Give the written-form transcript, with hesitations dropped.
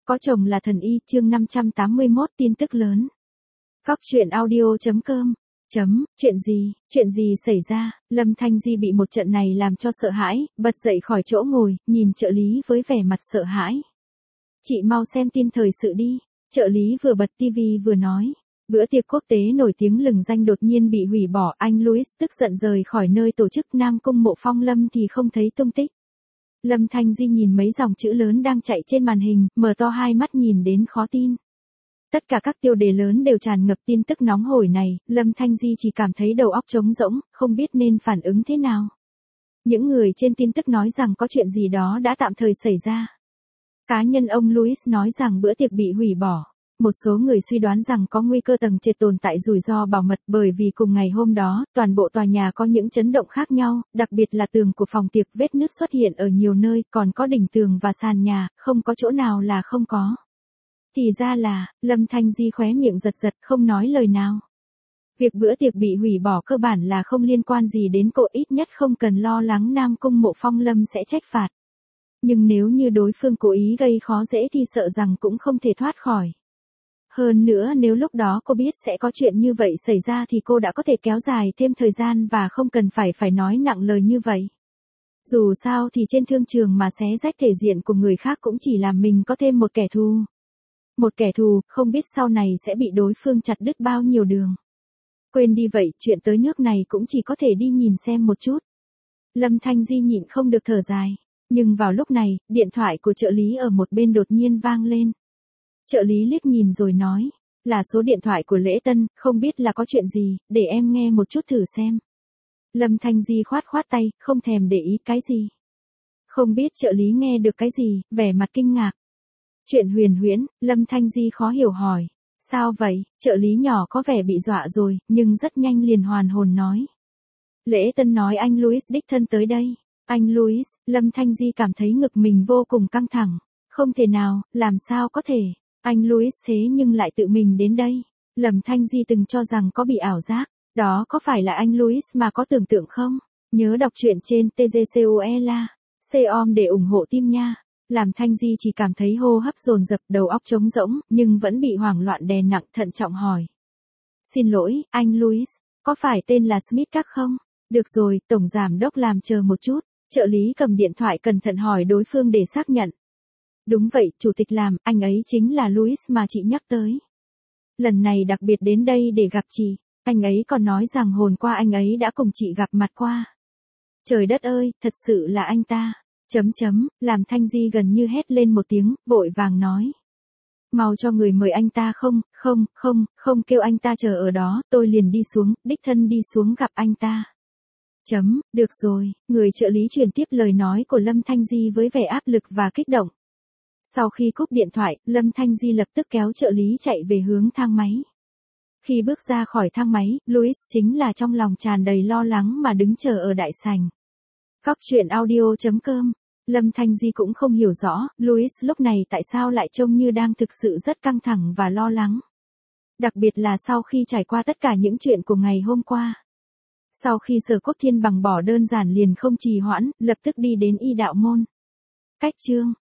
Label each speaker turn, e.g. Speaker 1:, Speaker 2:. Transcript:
Speaker 1: Có chồng là thần y, chương 581 tin tức lớn. Cóc truyện audio.com. Chuyện gì xảy ra? Lâm Thanh Di bị một trận này làm cho sợ hãi, bật dậy khỏi chỗ ngồi, nhìn trợ lý với vẻ mặt sợ hãi. Chị mau xem tin thời sự đi. Trợ lý vừa bật tivi vừa nói. Bữa tiệc quốc tế nổi tiếng lừng danh đột nhiên bị hủy bỏ, anh Louis tức giận rời khỏi nơi tổ chức, Nam Cung Mộ Phong Lâm thì không thấy tung tích. Lâm Thanh Di nhìn mấy dòng chữ lớn đang chạy trên màn hình, mở to hai mắt nhìn đến khó tin. Tất cả các tiêu đề lớn đều tràn ngập tin tức nóng hổi này, Lâm Thanh Di chỉ cảm thấy đầu óc trống rỗng, không biết nên phản ứng thế nào. Những người trên tin tức nói rằng có chuyện gì đó đã tạm thời xảy ra. Cá nhân ông Louis nói rằng bữa tiệc bị hủy bỏ. Một số người suy đoán rằng có nguy cơ tầng trệt tồn tại rủi ro bảo mật, bởi vì cùng ngày hôm đó, toàn bộ tòa nhà có những chấn động khác nhau, đặc biệt là tường của phòng tiệc vết nứt xuất hiện ở nhiều nơi, còn có đỉnh tường và sàn nhà, không có chỗ nào là không có. Thì ra là, Lâm Thanh Di khóe miệng giật giật không nói lời nào. Việc bữa tiệc bị hủy bỏ cơ bản là không liên quan gì đến cô, ít nhất không cần lo lắng Nam Cung Mộ Phong Lâm sẽ trách phạt. Nhưng nếu như đối phương cố ý gây khó dễ thì sợ rằng cũng không thể thoát khỏi. Hơn nữa nếu lúc đó cô biết sẽ có chuyện như vậy xảy ra thì cô đã có thể kéo dài thêm thời gian và không cần phải nói nặng lời như vậy. Dù sao thì trên thương trường mà xé rách thể diện của người khác cũng chỉ làm mình có thêm một kẻ thù. Một kẻ thù, không biết sau này sẽ bị đối phương chặt đứt bao nhiêu đường. Quên đi vậy, chuyện tới nước này cũng chỉ có thể đi nhìn xem một chút. Lâm Thanh Di nhịn không được thở dài. Nhưng vào lúc này, điện thoại của trợ lý ở một bên đột nhiên vang lên. Trợ lý liếc nhìn rồi nói, là số điện thoại của Lễ Tân, không biết là có chuyện gì, để em nghe một chút thử xem. Lâm Thanh Di khoát tay, không thèm để ý cái gì. Không biết trợ lý nghe được cái gì, vẻ mặt kinh ngạc. Chuyện huyền huyễn, Lâm Thanh Di khó hiểu hỏi. Sao vậy? Trợ lý nhỏ có vẻ bị dọa rồi, nhưng rất nhanh liền hoàn hồn nói. Lễ Tân nói anh Louis đích thân tới đây. Anh Louis, Lâm Thanh Di cảm thấy ngực mình vô cùng căng thẳng. Không thể nào, làm sao có thể. Anh Louis thế nhưng lại tự mình đến đây. Lâm Thanh Di từng cho rằng có bị ảo giác. Đó có phải là anh Louis mà có tưởng tượng không? Nhớ đọc truyện trên TGCOELA. COM để ủng hộ team nha. Lâm Thanh Di chỉ cảm thấy hô hấp dồn dập, đầu óc trống rỗng, nhưng vẫn bị hoảng loạn đè nặng, thận trọng hỏi. Xin lỗi, anh Louis, có phải tên là Smith các không? Được rồi, Tổng Giám Đốc làm chờ một chút. Trợ lý cầm điện thoại cẩn thận hỏi đối phương để xác nhận. Đúng vậy, Chủ tịch Làm, anh ấy chính là Louis mà chị nhắc tới. Lần này đặc biệt đến đây để gặp chị, anh ấy còn nói rằng hôm qua anh ấy đã cùng chị gặp mặt qua. Trời đất ơi, thật sự là anh ta. Làm Thanh Di gần như hét lên một tiếng, vội vàng nói. Mau cho người mời anh ta không kêu anh ta chờ ở đó, tôi liền đi xuống, đích thân đi xuống gặp anh ta. Được rồi, người trợ lý truyền tiếp lời nói của Lâm Thanh Di với vẻ áp lực và kích động. Sau khi cúp điện thoại, Lâm Thanh Di lập tức kéo trợ lý chạy về hướng thang máy. Khi bước ra khỏi thang máy, Louis chính là trong lòng tràn đầy lo lắng mà đứng chờ ở đại sảnh. Cóc truyện audio.com. Lâm Thanh Di cũng không hiểu rõ, Louis lúc này tại sao lại trông như đang thực sự rất căng thẳng và lo lắng. Đặc biệt là sau khi trải qua tất cả những chuyện của ngày hôm qua. Sau khi Sở Quốc Thiên bằng bỏ đơn giản liền không trì hoãn, lập tức đi đến Y Đạo Môn. Cách chương